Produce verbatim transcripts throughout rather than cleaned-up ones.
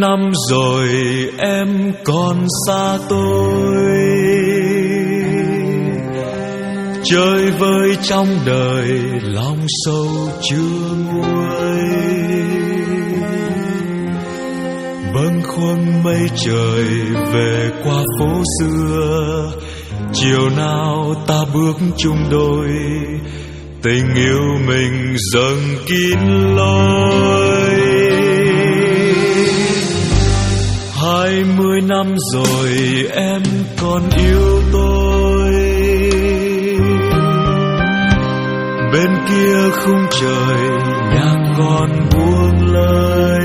năm rồi em còn xa tôi, chơi vơi trong đời lòng sâu chưa nguôi. Bâng khuâng mây trời về qua phố xưa, chiều nào ta bước chung đôi, tình yêu mình dâng kín lối. Hai mươi năm rồi em còn yêu tôi, bên kia khung trời nhạc còn buông lời.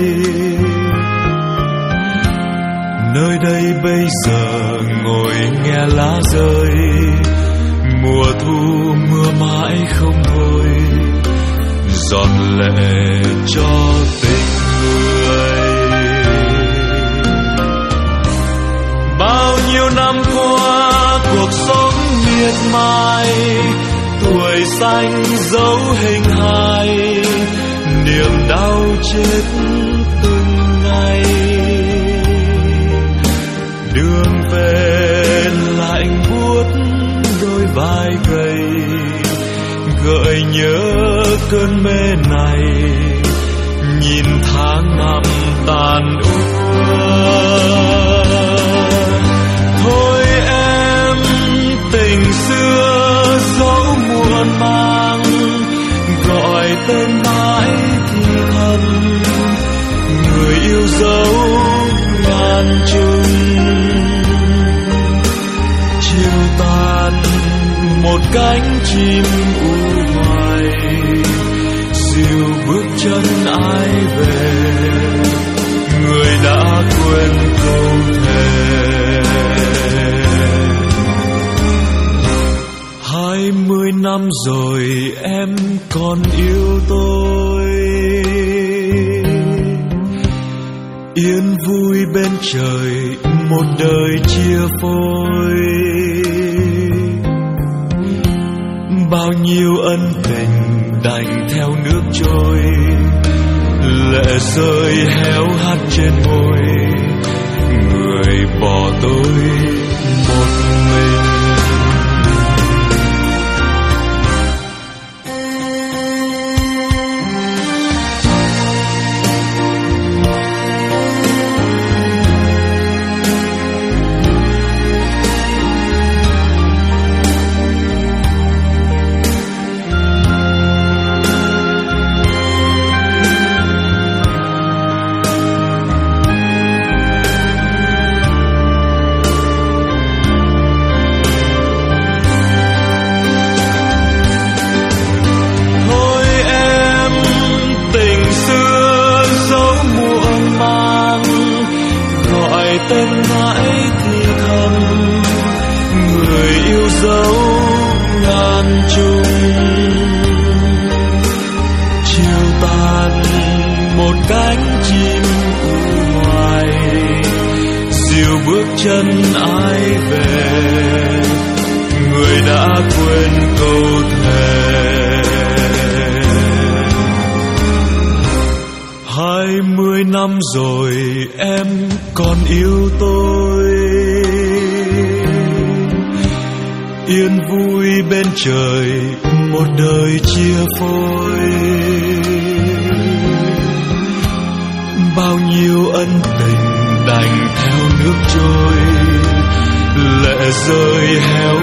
Nơi đây bây giờ ngồi nghe lá rơi, mùa thu mưa mãi không thôi, giọt lệ cho tình người. Bao nhiêu năm qua cuộc sống miệt mài, tuổi xanh dấu hình hài, niềm đau chết từng ngày. Đường về lạnh buốt đôi vai gầy, gợi nhớ cơn mê này, nhìn tháng năm tàn úa. Thôi em tình xưa dẫu muộn màng, gọi tên mãi thì thầm, người yêu dấu ngàn trùng. Chiều tàn một cánh chim u hoài, dìu bước chân ai về, người đã quên câu thề. Hai mươi năm rồi em còn yêu tôi, yên vui bên trời một đời chia phôi. Bao nhiêu ân tình đành theo nước trôi, lệ rơi héo hắt trên môi, người bỏ tôi một mình. Tên mãi thì thầm, người yêu dấu ngàn trùng. Chiều tàn một cánh chim u hoài, dìu bước chân ai về, người đã quên câu thề. Hai mươi năm rồi em còn yêu tôi, yên vui bên trời một đời chia phôi. Bao nhiêu ân tình đành theo nước trôi, lệ rơi héo